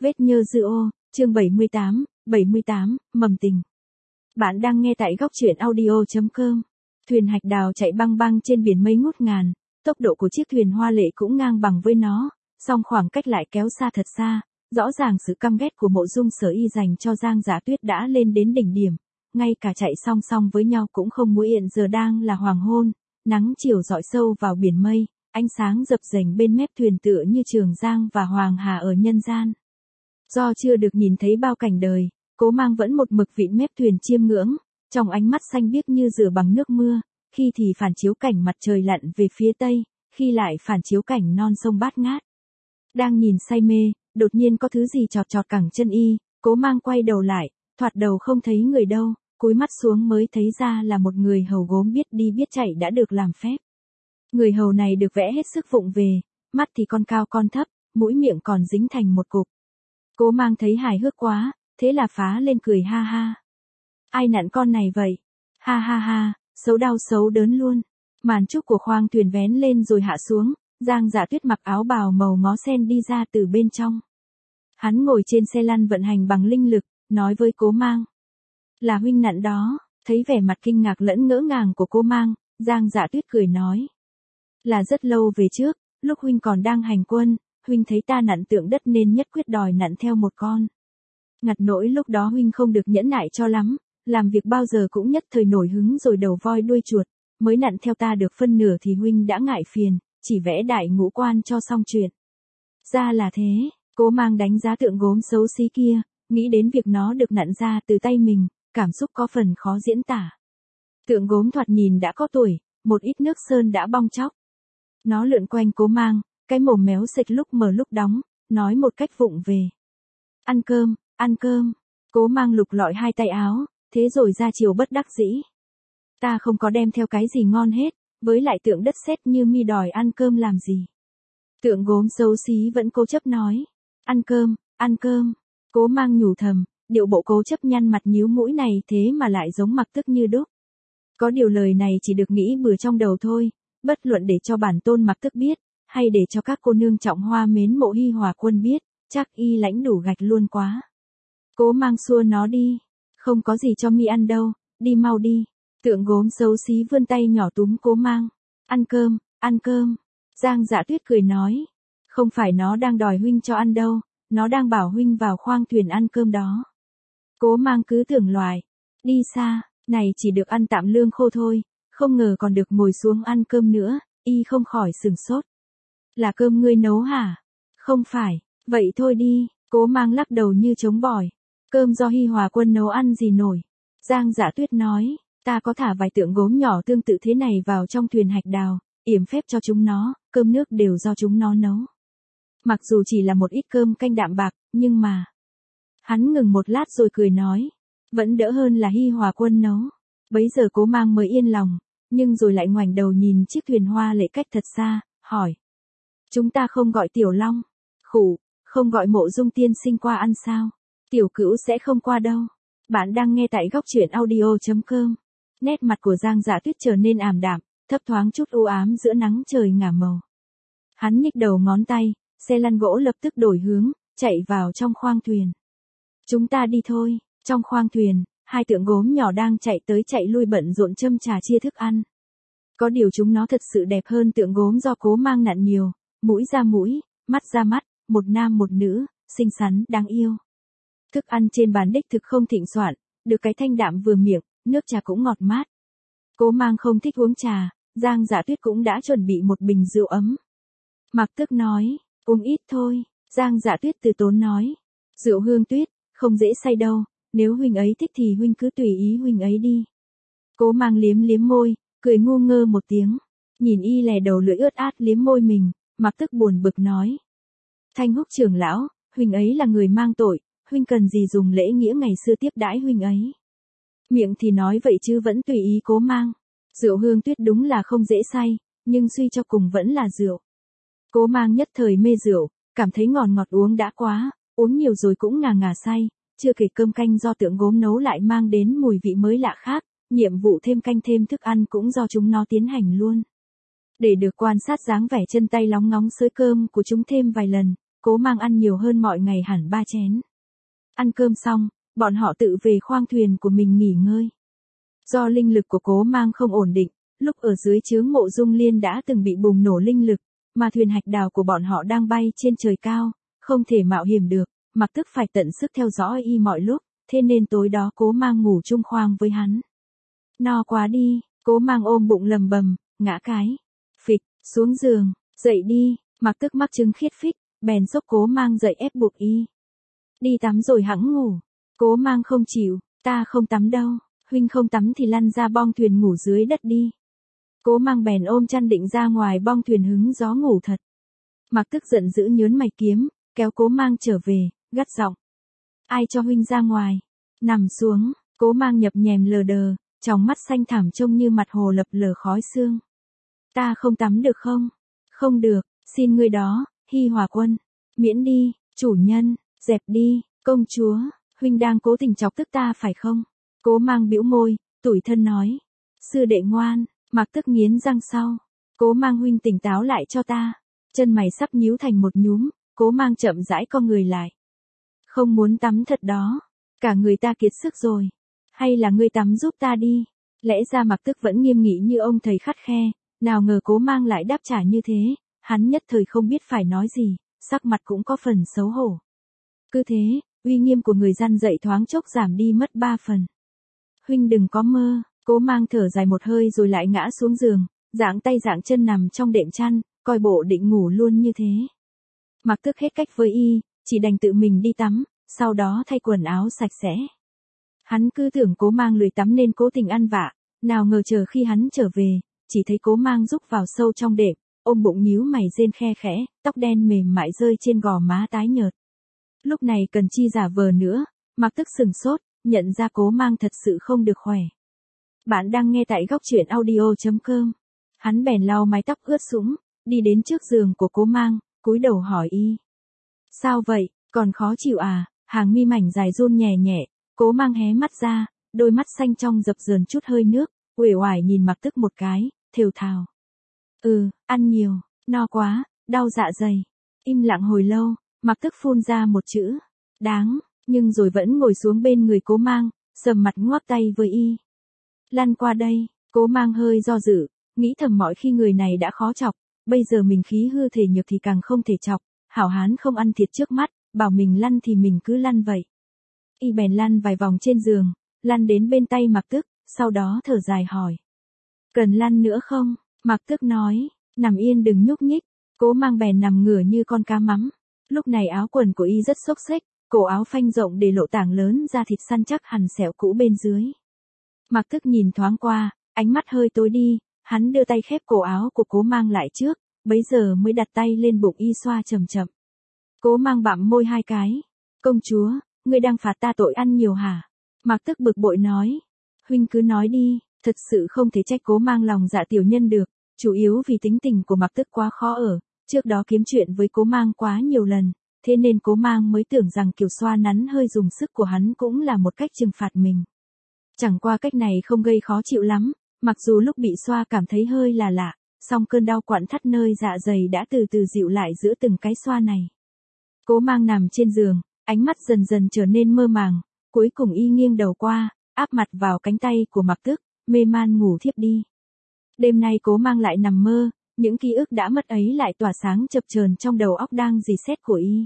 Vết nhơ dư ô, chương 78, mầm tình. Bạn đang nghe tại góc truyện audio.com. Thuyền hạch đào chạy băng băng trên biển mây ngút ngàn, tốc độ của chiếc thuyền hoa lệ cũng ngang bằng với nó, song khoảng cách lại kéo xa thật xa, rõ ràng sự căm ghét của Mộ Dung Sở Y dành cho Giang Dạ Tuyết đã lên đến đỉnh điểm, ngay cả chạy song song với nhau cũng không muối. Hiện giờ đang là hoàng hôn, nắng chiều rọi sâu vào biển mây, ánh sáng dập dềnh bên mép thuyền tựa như Trường Giang và Hoàng Hà ở nhân gian. Do chưa được nhìn thấy bao cảnh đời, Cố Mang vẫn một mực vịn mép thuyền chiêm ngưỡng, trong ánh mắt xanh biếc như rửa bằng nước mưa, khi thì phản chiếu cảnh mặt trời lặn về phía tây, khi lại phản chiếu cảnh non sông bát ngát. Đang nhìn say mê, đột nhiên có thứ gì chọt chọt cẳng chân y, Cố Mang quay đầu lại, thoạt đầu không thấy người đâu, cúi mắt xuống mới thấy ra là một người hầu gốm biết đi biết chạy đã được làm phép. Người hầu này được vẽ hết sức vụng về, mắt thì con cao con thấp, mũi miệng còn dính thành một cục. Cố Mang thấy hài hước quá, thế là phá lên cười ha ha. Ai nặn con này vậy? Ha ha ha, xấu đau xấu đớn luôn. Màn trúc của khoang thuyền vén lên rồi hạ xuống, Giang Dạ Tuyết mặc áo bào màu ngó sen đi ra từ bên trong. Hắn ngồi trên xe lăn vận hành bằng linh lực, nói với Cố Mang. Là huynh nặn đó. Thấy vẻ mặt kinh ngạc lẫn ngỡ ngàng của Cố Mang, Giang Dạ Tuyết cười nói. Là rất lâu về trước, lúc huynh còn đang hành quân, huynh thấy ta nặn tượng đất nên nhất quyết đòi nặn theo một con. Ngặt nỗi lúc đó huynh không được nhẫn nại cho lắm, làm việc bao giờ cũng nhất thời nổi hứng rồi đầu voi đuôi chuột, mới nặn theo ta được phân nửa thì huynh đã ngại phiền, chỉ vẽ đại ngũ quan cho xong chuyện. Ra là thế, Cố Mang đánh giá tượng gốm xấu xí kia, nghĩ đến việc nó được nặn ra từ tay mình, cảm xúc có phần khó diễn tả. Tượng gốm thoạt nhìn đã có tuổi, một ít nước sơn đã bong tróc. Nó lượn quanh Cố Mang, cái mồm méo xệch lúc mở lúc đóng, nói một cách vụng về. Ăn cơm, ăn cơm. Cố Mang lục lọi hai tay áo, thế rồi ra chiều bất đắc dĩ. Ta không có đem theo cái gì ngon hết, với lại tượng đất sét như mi đòi ăn cơm làm gì. Tượng gốm xấu xí vẫn cố chấp nói. Ăn cơm, ăn cơm. Cố Mang nhủ thầm, điệu bộ cố chấp nhăn mặt nhíu mũi này thế mà lại giống mặc tức như đúc. Có điều lời này chỉ được nghĩ bừa trong đầu thôi, bất luận để cho bản tôn mặc tức biết, hay để cho các cô nương trọng hoa mến mộ Hi Hòa Quân biết, chắc y lãnh đủ gạch luôn quá. Cố Mang xua nó đi, không có gì cho mi ăn đâu, đi mau đi. Tượng gốm xấu xí vươn tay nhỏ túm Cố Mang. Ăn cơm, ăn cơm. Giang Dạ Tuyết cười nói, không phải nó đang đòi huynh cho ăn đâu, nó đang bảo huynh vào khoang thuyền ăn cơm đó. Cố Mang cứ tưởng loài, đi xa, này chỉ được ăn tạm lương khô thôi, không ngờ còn được ngồi xuống ăn cơm nữa, y không khỏi sửng sốt. Là cơm ngươi nấu hả? Không phải, vậy thôi đi, Cố Mang lắc đầu như trống bỏi. Cơm do Hi Hòa Quân nấu ăn gì nổi. Giang Dạ Tuyết nói, ta có thả vài tượng gốm nhỏ tương tự thế này vào trong thuyền hạch đào, yểm phép cho chúng nó, cơm nước đều do chúng nó nấu. Mặc dù chỉ là một ít cơm canh đạm bạc, nhưng mà... Hắn ngừng một lát rồi cười nói, vẫn đỡ hơn là Hi Hòa Quân nấu. Bấy giờ Cố Mang mới yên lòng, nhưng rồi lại ngoảnh đầu nhìn chiếc thuyền hoa lệ cách thật xa, hỏi. Chúng ta không gọi Tiểu Long, khủ, không gọi Mộ Dung tiên sinh qua ăn sao? Tiểu Cữu sẽ không qua đâu. Bạn đang nghe tại góc truyện audio.com. Nét mặt của Giang Dạ Tuyết trở nên ảm đạm, thấp thoáng chút u ám giữa nắng trời ngả màu. Hắn nhích đầu ngón tay, xe lăn gỗ lập tức đổi hướng, chạy vào trong khoang thuyền. Chúng ta đi thôi. Trong khoang thuyền, hai tượng gốm nhỏ đang chạy tới chạy lui bận rộn châm trà chia thức ăn. Có điều chúng nó thật sự đẹp hơn tượng gốm do Cố Mang nặn nhiều, mũi ra mũi, mắt ra mắt, một nam một nữ, xinh xắn, đáng yêu. Thức ăn trên bàn đích thực không thịnh soạn, được cái thanh đạm vừa miệng, nước trà cũng ngọt mát. Cố Mang không thích uống trà, Giang Dạ Tuyết cũng đã chuẩn bị một bình rượu ấm. Mặc Tức nói, uống ít thôi, Giang Dạ Tuyết từ tốn nói. Rượu Hương Tuyết, không dễ say đâu, nếu huynh ấy thích thì huynh cứ tùy ý huynh ấy đi. Cố Mang liếm liếm môi, cười ngu ngơ một tiếng, nhìn y lè đầu lưỡi ướt át liếm môi mình, Mặc Tức buồn bực nói. Thanh Húc trưởng lão, huynh ấy là người mang tội, huynh cần gì dùng lễ nghĩa ngày xưa tiếp đãi huynh ấy. Miệng thì nói vậy chứ vẫn tùy ý Cố Mang. Rượu Hương Tuyết đúng là không dễ say, nhưng suy cho cùng vẫn là rượu. Cố Mang nhất thời mê rượu, cảm thấy ngọt ngọt uống đã quá, uống nhiều rồi cũng ngà ngà say, chưa kể cơm canh do tượng gốm nấu lại mang đến mùi vị mới lạ khác, nhiệm vụ thêm canh thêm thức ăn cũng do chúng nó tiến hành luôn. Để được quan sát dáng vẻ chân tay lóng ngóng xới cơm của chúng thêm vài lần, Cố Mang ăn nhiều hơn mọi ngày hẳn 3 chén. Ăn cơm xong, bọn họ tự về khoang thuyền của mình nghỉ ngơi. Do linh lực của Cố Mang không ổn định, lúc ở dưới chướng Mộ Dung Liên đã từng bị bùng nổ linh lực, mà thuyền hạch đào của bọn họ đang bay trên trời cao, không thể mạo hiểm được, Mặc Tức phải tận sức theo dõi y mọi lúc, thế nên tối đó Cố Mang ngủ chung khoang với hắn. No quá đi, Cố Mang ôm bụng lầm bầm, ngã cái. Phịch, xuống giường, dậy đi, Mặc Tức mắc chứng khiết phích, bèn xốc Cố Mang dậy ép buộc y. Đi tắm rồi hẵng ngủ. Cố Mang không chịu, ta không tắm đâu, huynh không tắm thì lăn ra bong thuyền ngủ dưới đất đi. Cố Mang bèn ôm chăn định ra ngoài bong thuyền hứng gió ngủ thật. Mặc Tức giận dữ nhớn mày kiếm, kéo Cố Mang trở về, gắt giọng. Ai cho huynh ra ngoài? Nằm xuống, Cố Mang nhập nhèm lờ đờ, tròng mắt xanh thẳm trông như mặt hồ lập lờ khói sương. Ta không tắm được không? Không được, xin ngươi đó, Hi Hòa Quân. Miễn đi, chủ nhân, dẹp đi, công chúa, huynh đang cố tình chọc tức ta phải không? Cố Mang bĩu môi, tủi thân nói. Sư đệ ngoan, Mặc Tức nghiến răng sau. Cố Mang huynh tỉnh táo lại cho ta. Chân mày sắp nhíu thành một nhúm, Cố Mang chậm rãi co người lại. Không muốn tắm thật đó, cả người ta kiệt sức rồi. Hay là ngươi tắm giúp ta đi? Lẽ ra Mặc Tức vẫn nghiêm nghị như ông thầy khắt khe, nào ngờ Cố Mang lại đáp trả như thế, hắn nhất thời không biết phải nói gì, sắc mặt cũng có phần xấu hổ. Cứ thế, uy nghiêm của người răn dậy thoáng chốc giảm đi mất 3 phần. Huynh đừng có mơ, Cố Mang thở dài một hơi rồi lại ngã xuống giường, dạng tay dạng chân nằm trong đệm chăn, coi bộ định ngủ luôn như thế. Mặc Tức hết cách với y, chỉ đành tự mình đi tắm, sau đó thay quần áo sạch sẽ. Hắn cứ tưởng Cố Mang lười tắm nên cố tình ăn vạ, nào ngờ chờ khi hắn trở về, chỉ thấy Cố Mang rúc vào sâu trong đệm, ôm bụng nhíu mày rên khe khẽ, tóc đen mềm mại rơi trên gò má tái nhợt. Lúc này cần chi giả vờ nữa, Mặc Tức sừng sốt, nhận ra Cố Mang thật sự không được khỏe. Bạn đang nghe tại góc truyện audio.com. Hắn bèn lau mái tóc ướt sũng, đi đến trước giường của Cố Mang, cúi đầu hỏi y. Sao vậy, còn khó chịu à? Hàng mi mảnh dài run nhẹ nhẹ, Cố Mang hé mắt ra, đôi mắt xanh trong dập dờn chút hơi nước, uể oải nhìn Mặc Tức một cái, thều thào. Ăn nhiều, no quá, đau dạ dày. Im lặng hồi lâu, Mặc Tức phun ra một chữ, đáng, nhưng rồi vẫn ngồi xuống bên người Cố Mang, sầm mặt ngoắc tay với y. Lăn qua đây, Cố Mang hơi do dự, nghĩ thầm mọi khi người này đã khó chọc, bây giờ mình khí hư thể nhược thì càng không thể chọc, hảo hán không ăn thiệt trước mắt, bảo mình lăn thì mình cứ lăn vậy. Y bèn lăn vài vòng trên giường, lăn đến bên tay Mặc Tức, sau đó thở dài hỏi. Cần lăn nữa không? Mặc Tức nói, nằm yên đừng nhúc nhích. Cố Mang bèn nằm ngửa như con cá mắm. Lúc này áo quần của y rất xốc xếch, cổ áo phanh rộng để lộ tảng lớn da thịt săn chắc hằn sẹo cũ bên dưới. Mặc Tức nhìn thoáng qua, ánh mắt hơi tối đi, hắn đưa tay khép cổ áo của Cố Mang lại trước, bấy giờ mới đặt tay lên bụng y xoa chậm chậm. Cố Mang bặm môi hai cái. Công chúa, ngươi đang phạt ta tội ăn nhiều hả? Mặc Tức bực bội nói. Huynh cứ nói đi, thật sự không thể trách Cố Mang lòng dạ tiểu nhân được, chủ yếu vì tính tình của Mặc Tức quá khó ở, trước đó kiếm chuyện với Cố Mang quá nhiều lần, thế nên Cố Mang mới tưởng rằng kiểu xoa nắn hơi dùng sức của hắn cũng là một cách trừng phạt mình. Chẳng qua cách này không gây khó chịu lắm, mặc dù lúc bị xoa cảm thấy hơi là lạ, song cơn đau quặn thắt nơi dạ dày đã từ từ dịu lại giữa từng cái xoa này. Cố Mang nằm trên giường, ánh mắt dần dần trở nên mơ màng, cuối cùng y nghiêng đầu qua, áp mặt vào cánh tay của Mặc Tức, mê man ngủ thiếp đi. Đêm nay Cố Mang lại nằm mơ, những ký ức đã mất ấy lại tỏa sáng chập chờn trong đầu óc đang rỉ sét của y.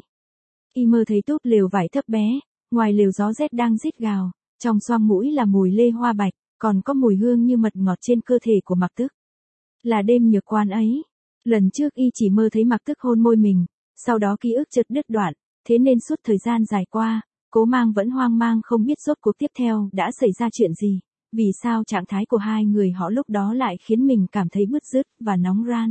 Y mơ thấy túp lều vải thấp bé, ngoài lều gió rét đang rít gào, trong xoang mũi là mùi lê hoa bạch, còn có mùi hương như mật ngọt trên cơ thể của Mặc Tức. Là đêm nhược quan ấy. Lần trước y chỉ mơ thấy Mặc Tức hôn môi mình, sau đó ký ức chợt đứt đoạn, thế nên suốt thời gian dài qua, Cố Mang vẫn hoang mang không biết rốt cuộc tiếp theo đã xảy ra chuyện gì, vì sao trạng thái của hai người họ lúc đó lại khiến mình cảm thấy bứt rứt và nóng ran.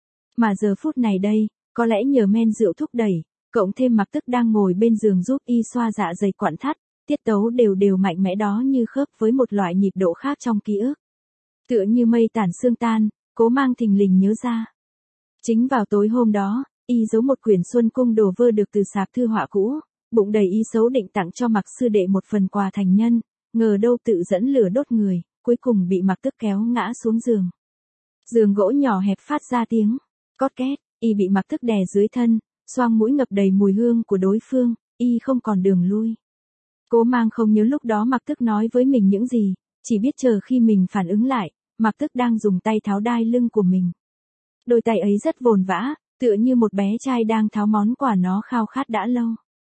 Mà giờ phút này đây, có lẽ nhờ men rượu thúc đẩy, cộng thêm Mặc Tức đang ngồi bên giường giúp y xoa dạ dày quặn thắt, tiết tấu đều đều mạnh mẽ đó như khớp với một loại nhịp độ khác trong ký ức. Tựa như mây tản sương tan, Cố Mang thình lình nhớ ra. Chính vào tối hôm đó, y giấu một quyển Xuân Cung đồ vơ được từ sạp thư họa cũ, bụng đầy ý xấu định tặng cho Mặc sư đệ một phần quà thành nhân, ngờ đâu tự dẫn lửa đốt người, cuối cùng bị Mặc Tức kéo ngã xuống giường. Giường gỗ nhỏ hẹp phát ra tiếng cót két, y bị Mặc Tức đè dưới thân, xoang mũi ngập đầy mùi hương của đối phương, y không còn đường lui. Cố Mang không nhớ lúc đó Mạc Tức nói với mình những gì, chỉ biết chờ khi mình phản ứng lại, Mạc Tức đang dùng tay tháo đai lưng của mình. Đôi tay ấy rất vồn vã, tựa như một bé trai đang tháo món quà nó khao khát đã lâu.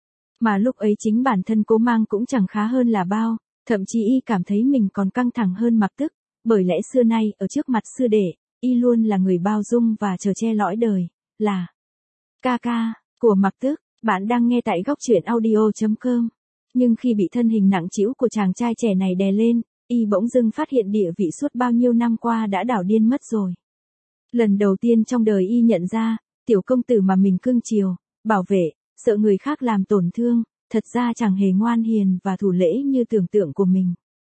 Mà lúc ấy chính bản thân Cố Mang cũng chẳng khá hơn là bao, thậm chí y cảm thấy mình còn căng thẳng hơn Mạc Tức, bởi lẽ xưa nay ở trước mặt sư đệ, y luôn là người bao dung và chở che lõi đời, là ca ca của Mạc Tức. Bạn đang nghe tại góc truyện audio.com. Nhưng khi bị thân hình nặng trĩu của chàng trai trẻ này đè lên, y bỗng dưng phát hiện địa vị suốt bao nhiêu năm qua đã đảo điên mất rồi. Lần đầu tiên trong đời y nhận ra, tiểu công tử mà mình cưng chiều, bảo vệ, sợ người khác làm tổn thương, thật ra chẳng hề ngoan hiền và thủ lễ như tưởng tượng của mình.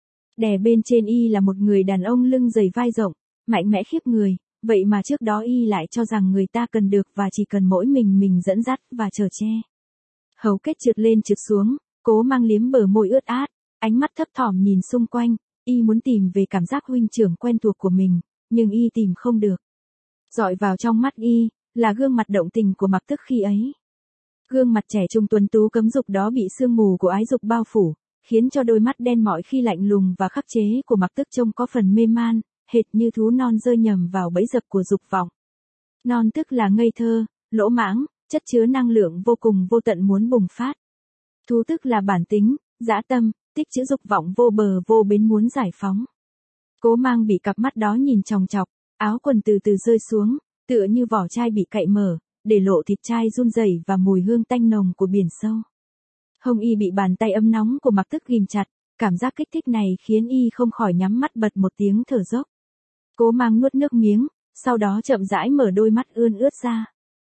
Đè bên trên y là một người đàn ông lưng dày vai rộng, mạnh mẽ khiếp người, vậy mà trước đó y lại cho rằng người ta cần được và chỉ cần mỗi mình dẫn dắt và chở che. Hầu kết trượt lên trượt xuống, Cố Mang liếm bờ môi ướt át, ánh mắt thấp thỏm nhìn xung quanh, y muốn tìm về cảm giác huynh trưởng quen thuộc của mình, nhưng y tìm không được. Dọi vào trong mắt y, là gương mặt động tình của Mạc Tức khi ấy. Gương mặt trẻ trung tuấn tú cấm dục đó bị sương mù của ái dục bao phủ, khiến cho đôi mắt đen mọi khi lạnh lùng và khắc chế của Mạc Tức trông có phần mê man, hệt như thú non rơi nhầm vào bẫy dập của dục vọng. Non tức là ngây thơ, lỗ mãng, chất chứa năng lượng vô cùng vô tận muốn bùng phát. Thú tức là bản tính, dã tâm, tích trữ dục vọng vô bờ vô bến muốn giải phóng. Cố Mang bị cặp mắt đó nhìn chòng chọc, áo quần từ từ rơi xuống, tựa như vỏ chai bị cạy mở, để lộ thịt chai run rẩy và mùi hương tanh nồng của biển sâu. Hông y bị bàn tay ấm nóng của Mạc Tức ghim chặt, cảm giác kích thích này khiến y không khỏi nhắm mắt bật một tiếng thở dốc. Cố Mang nuốt nước miếng, sau đó chậm rãi mở đôi mắt ươn ướt ra.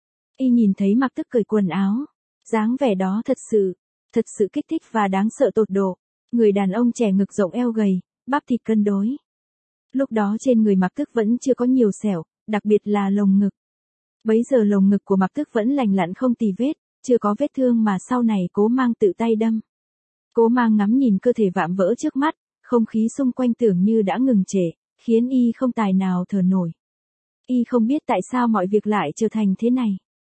Y nhìn thấy Mạc Tức cởi quần áo, dáng vẻ đó thật sự kích thích và đáng sợ tột độ. Người đàn ông trẻ ngực rộng eo gầy, bắp thịt cân đối. Lúc đó trên người Mạc Tức vẫn chưa có nhiều sẹo, đặc biệt là lồng ngực. Bấy giờ lồng ngực của Mạc Tức vẫn lành lặn không tì vết, chưa có vết thương mà sau này Cố Mang tự tay đâm. Cố Mang ngắm nhìn cơ thể vạm vỡ trước mắt, không khí xung quanh tưởng như đã ngừng trệ, khiến y không tài nào thở nổi. Y không biết tại sao mọi việc lại trở thành thế này.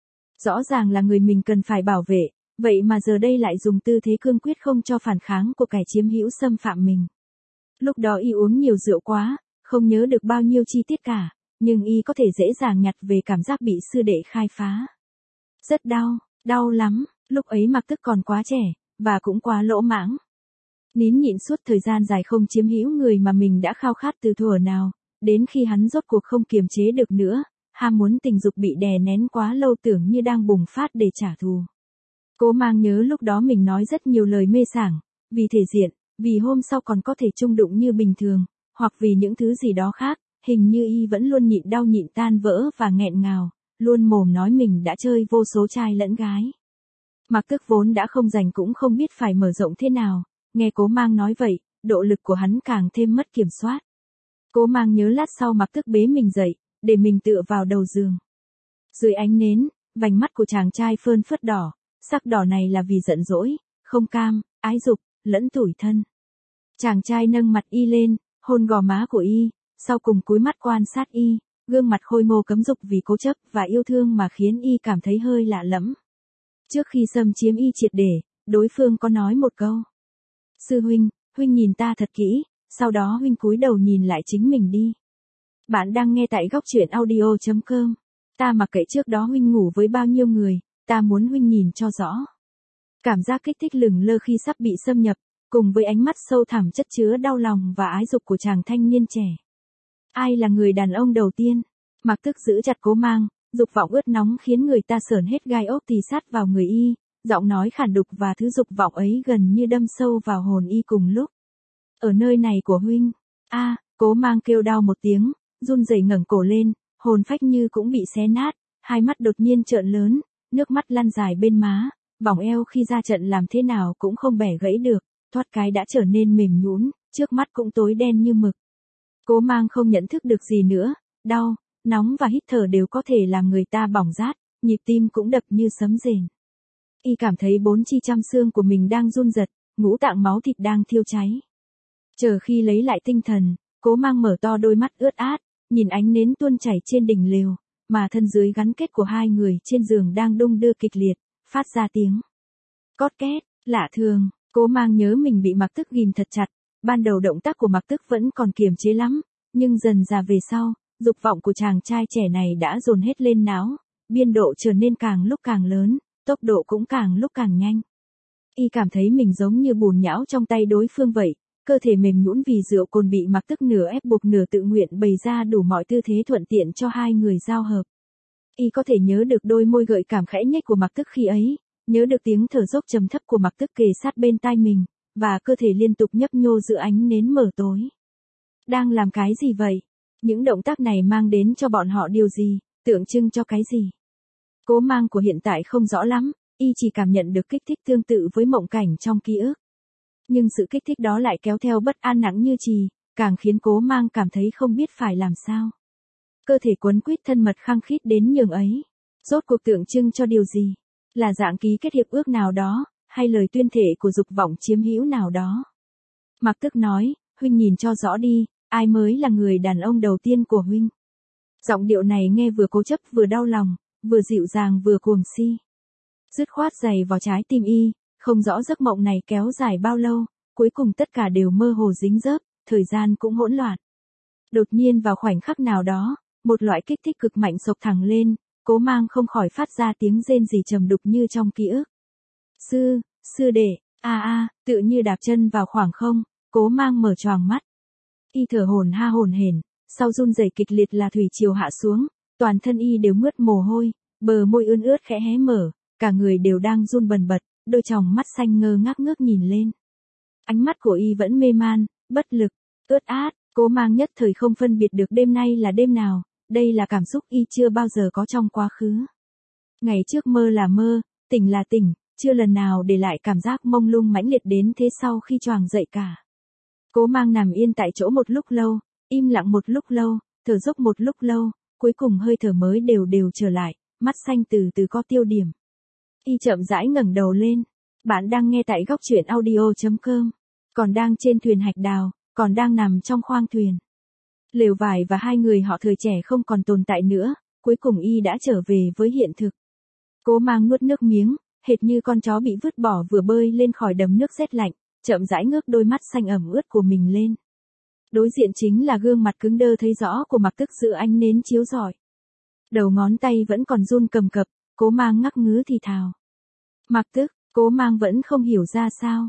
Rõ ràng là người mình cần phải bảo vệ, vậy mà giờ đây lại dùng tư thế cương quyết không cho phản kháng của kẻ chiếm hữu xâm phạm mình. Lúc đó y uống nhiều rượu quá, không nhớ được bao nhiêu chi tiết cả, nhưng y có thể dễ dàng nhặt về cảm giác bị sư đệ khai phá. Rất đau, đau lắm, lúc ấy Mạc Tức còn quá trẻ, và cũng quá lỗ mãng. Nín nhịn suốt thời gian dài không chiếm hữu người mà mình đã khao khát từ thuở nào, đến khi hắn rốt cuộc không kiềm chế được nữa, ham muốn tình dục bị đè nén quá lâu tưởng như đang bùng phát để trả thù. Cố Mang nhớ lúc đó mình nói rất nhiều lời mê sảng, vì thể diện, vì hôm sau còn có thể chung đụng như bình thường, hoặc vì những thứ gì đó khác, hình như y vẫn luôn nhịn đau nhịn tan vỡ và nghẹn ngào, luôn mồm nói mình đã chơi vô số trai lẫn gái. Mạc Tức vốn đã không rành cũng không biết phải mở rộng thế nào, nghe Cố Mang nói vậy, độ lực của hắn càng thêm mất kiểm soát. Cố Mang nhớ lát sau Mạc Tức bế mình dậy, để mình tựa vào đầu giường. Dưới ánh nến, vành mắt của chàng trai phơn phớt đỏ, sắc đỏ này là vì giận dỗi, không cam, ái dục, lẫn tủi thân. Chàng trai nâng mặt y lên, hôn gò má của y, sau cùng cúi mắt quan sát y, gương mặt khôi ngô cấm dục vì cố chấp và yêu thương mà khiến y cảm thấy hơi lạ lẫm. Trước khi xâm chiếm y triệt để, đối phương có nói một câu. Sư huynh, huynh nhìn ta thật kỹ, sau đó huynh cúi đầu nhìn lại chính mình đi. Bạn đang nghe tại góc truyện audio.com. Ta mặc kệ trước đó huynh ngủ với bao nhiêu người, ta muốn huynh nhìn cho rõ. Cảm giác kích thích lừng lơ khi sắp bị xâm nhập, cùng với ánh mắt sâu thẳm chất chứa đau lòng và ái dục của chàng thanh niên trẻ. Ai là người đàn ông đầu tiên? Mạc Tức giữ chặt Cố Mang, dục vọng ướt nóng khiến người ta sởn hết gai ốc tì sát vào người y, giọng nói khản đục và thứ dục vọng ấy gần như đâm sâu vào hồn y cùng lúc. Ở nơi này của huynh. Cố Mang kêu đau một tiếng, run rẩy ngẩng cổ lên, hồn phách như cũng bị xé nát, hai mắt đột nhiên trợn lớn, nước mắt lăn dài bên má, bỏng eo khi ra trận làm thế nào cũng không bẻ gãy được, thoát cái đã trở nên mềm nhũn, trước mắt cũng tối đen như mực. Cố Mang không nhận thức được gì nữa, đau, nóng và hít thở đều có thể làm người ta bỏng rát, nhịp tim cũng đập như sấm rền. Y cảm thấy 4 chi trăm xương của mình đang run rật, ngũ tạng máu thịt đang thiêu cháy. Chờ khi lấy lại tinh thần, Cố Mang mở to đôi mắt ướt át, nhìn ánh nến tuôn chảy trên đỉnh lều, mà thân dưới gắn kết của hai người trên giường đang đung đưa kịch liệt, phát ra tiếng cót két, lạ thường. Cố Mang nhớ mình bị Mạc Tức ghim thật chặt, ban đầu động tác của Mạc Tức vẫn còn kiềm chế lắm, nhưng dần dà về sau, dục vọng của chàng trai trẻ này đã dồn hết lên não, biên độ trở nên càng lúc càng lớn, tốc độ cũng càng lúc càng nhanh. Y cảm thấy mình giống như bùn nhão trong tay đối phương vậy, cơ thể mềm nhũn vì rượu cồn bị Mạc Tức nửa ép buộc nửa tự nguyện bày ra đủ mọi tư thế thuận tiện cho hai người giao hợp. Y có thể nhớ được đôi môi gợi cảm khẽ nhếch của Mạc Tức khi ấy, nhớ được tiếng thở dốc trầm thấp của Mạc Tức kề sát bên tai mình, và cơ thể liên tục nhấp nhô giữa ánh nến mờ tối. Đang làm cái gì vậy? Những động tác này mang đến cho bọn họ điều gì, tượng trưng cho cái gì? Cố Mang của hiện tại không rõ lắm, y chỉ cảm nhận được kích thích tương tự với mộng cảnh trong ký ức. Nhưng sự kích thích đó lại kéo theo bất an nặng như chì, càng khiến Cố Mang cảm thấy không biết phải làm sao. Cơ thể quấn quýt thân mật khăng khít đến nhường ấy, rốt cuộc tượng trưng cho điều gì? Là dạng ký kết hiệp ước nào đó, hay lời tuyên thệ của dục vọng chiếm hữu nào đó? Mạc Tức nói, huynh nhìn cho rõ đi, ai mới là người đàn ông đầu tiên của huynh? Giọng điệu này nghe vừa cố chấp vừa đau lòng, vừa dịu dàng vừa cuồng si. Dứt khoát giày vào trái tim y, không rõ giấc mộng này kéo dài bao lâu, cuối cùng tất cả đều mơ hồ dính dớp, thời gian cũng hỗn loạn. Đột nhiên vào khoảnh khắc nào đó, một loại kích thích cực mạnh xộc thẳng lên, Cố Mang không khỏi phát ra tiếng rên rỉ trầm đục như trong ký ức. Sư đệ, tự như đạp chân vào khoảng không, Cố Mang mở choàng mắt. Y thở hổn hển, sau run rẩy kịch liệt là thủy triều hạ xuống, toàn thân y đều mướt mồ hôi, bờ môi ươn ướt khẽ hé mở, cả người đều đang run bần bật, đôi tròng mắt xanh ngơ ngác ngước nhìn lên. Ánh mắt của y vẫn mê man, bất lực, ướt át, Cố Mang nhất thời không phân biệt được đêm nay là đêm nào, đây là cảm xúc y chưa bao giờ có trong quá khứ. Ngày trước mơ là mơ, tỉnh là tỉnh, chưa lần nào để lại cảm giác mông lung mãnh liệt đến thế sau khi choàng dậy cả. Cố Mang nằm yên tại chỗ một lúc lâu, im lặng một lúc lâu, thở dốc một lúc lâu, cuối cùng hơi thở mới đều trở lại, mắt xanh từ từ có tiêu điểm. Y chậm rãi ngẩng đầu lên. Bạn đang nghe tại góc truyện audio.com. Còn đang trên thuyền Hạch Đào, còn đang nằm trong khoang thuyền. Lều vải và hai người họ thời trẻ không còn tồn tại nữa, cuối cùng y đã trở về với hiện thực. Cố Mang nuốt nước miếng, hệt như con chó bị vứt bỏ vừa bơi lên khỏi đầm nước rét lạnh, chậm rãi ngước đôi mắt xanh ẩm ướt của mình lên. Đối diện chính là gương mặt cứng đơ thấy rõ của Mạc Tức giữa ánh nến chiếu rọi. Đầu ngón tay vẫn còn run cầm cập, Cố Mang ngắc ngứ thì thào. Mạc Tức, Cố Mang vẫn không hiểu ra sao.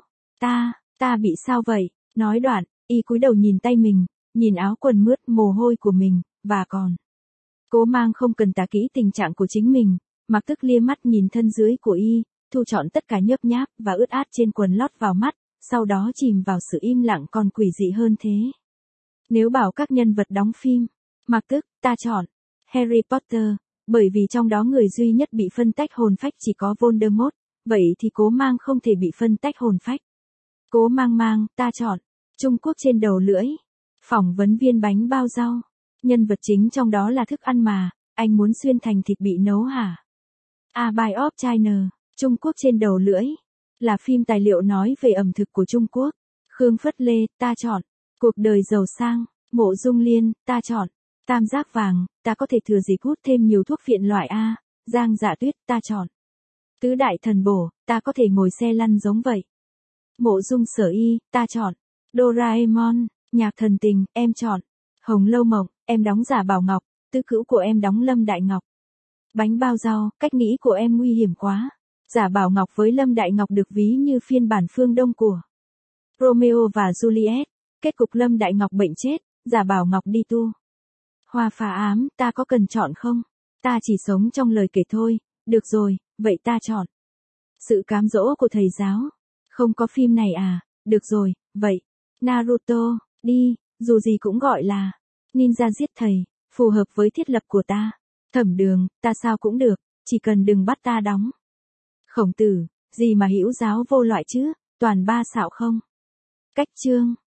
Ta bị sao vậy? Nói đoạn, y cúi đầu nhìn tay mình, nhìn áo quần mướt mồ hôi của mình, và còn. Cố Mang không cần tả kỹ tình trạng của chính mình, Mạc Tức lia mắt nhìn thân dưới của y, thu trọn tất cả nhớp nháp và ướt át trên quần lót vào mắt, sau đó chìm vào sự im lặng còn quỷ dị hơn thế. Nếu bảo các nhân vật đóng phim, Mạc Tức, ta chọn Harry Potter, bởi vì trong đó người duy nhất bị phân tách hồn phách chỉ có Voldemort, vậy thì Cố Mang không thể bị phân tách hồn phách. Cố Mang, ta chọn Trung Quốc trên đầu lưỡi. Phỏng vấn viên bánh bao rau. Nhân vật chính trong đó là thức ăn mà, anh muốn xuyên thành thịt bị nấu hả? A Bite of China, Trung Quốc trên đầu lưỡi. Là phim tài liệu nói về ẩm thực của Trung Quốc. Khương Phất Lê, ta chọn Cuộc đời giàu sang. Mộ Dung Liên, ta chọn Tam Giác Vàng, ta có thể thừa dịp hút thêm nhiều thuốc viện loại A. Giang Dạ Tuyết, ta chọn Tứ Đại Thần Bổ, ta có thể ngồi xe lăn giống vậy. Mộ Dung Sở Y, ta chọn Doraemon. Nhạc Thần Tình, em chọn Hồng Lâu Mộng, em đóng Giả Bảo Ngọc. Tứ Cữu của em đóng Lâm Đại Ngọc. Bánh bao rau, cách nghĩ của em nguy hiểm quá. Giả Bảo Ngọc với Lâm Đại Ngọc được ví như phiên bản phương Đông của Romeo và Juliet. Kết cục Lâm Đại Ngọc bệnh chết, Giả Bảo Ngọc đi tu. Hoa Phá Ám, ta có cần chọn không? Ta chỉ sống trong lời kể thôi. Được rồi, vậy ta chọn Sự cám dỗ của thầy giáo. Không có phim này à? Được rồi, vậy Naruto, đi, dù gì cũng gọi là ninja giết thầy, phù hợp với thiết lập của ta. Thẩm Đường, ta sao cũng được, chỉ cần đừng bắt ta đóng. Khổng Tử, gì mà hữu giáo vô loại chứ, toàn ba xạo không. Cách chương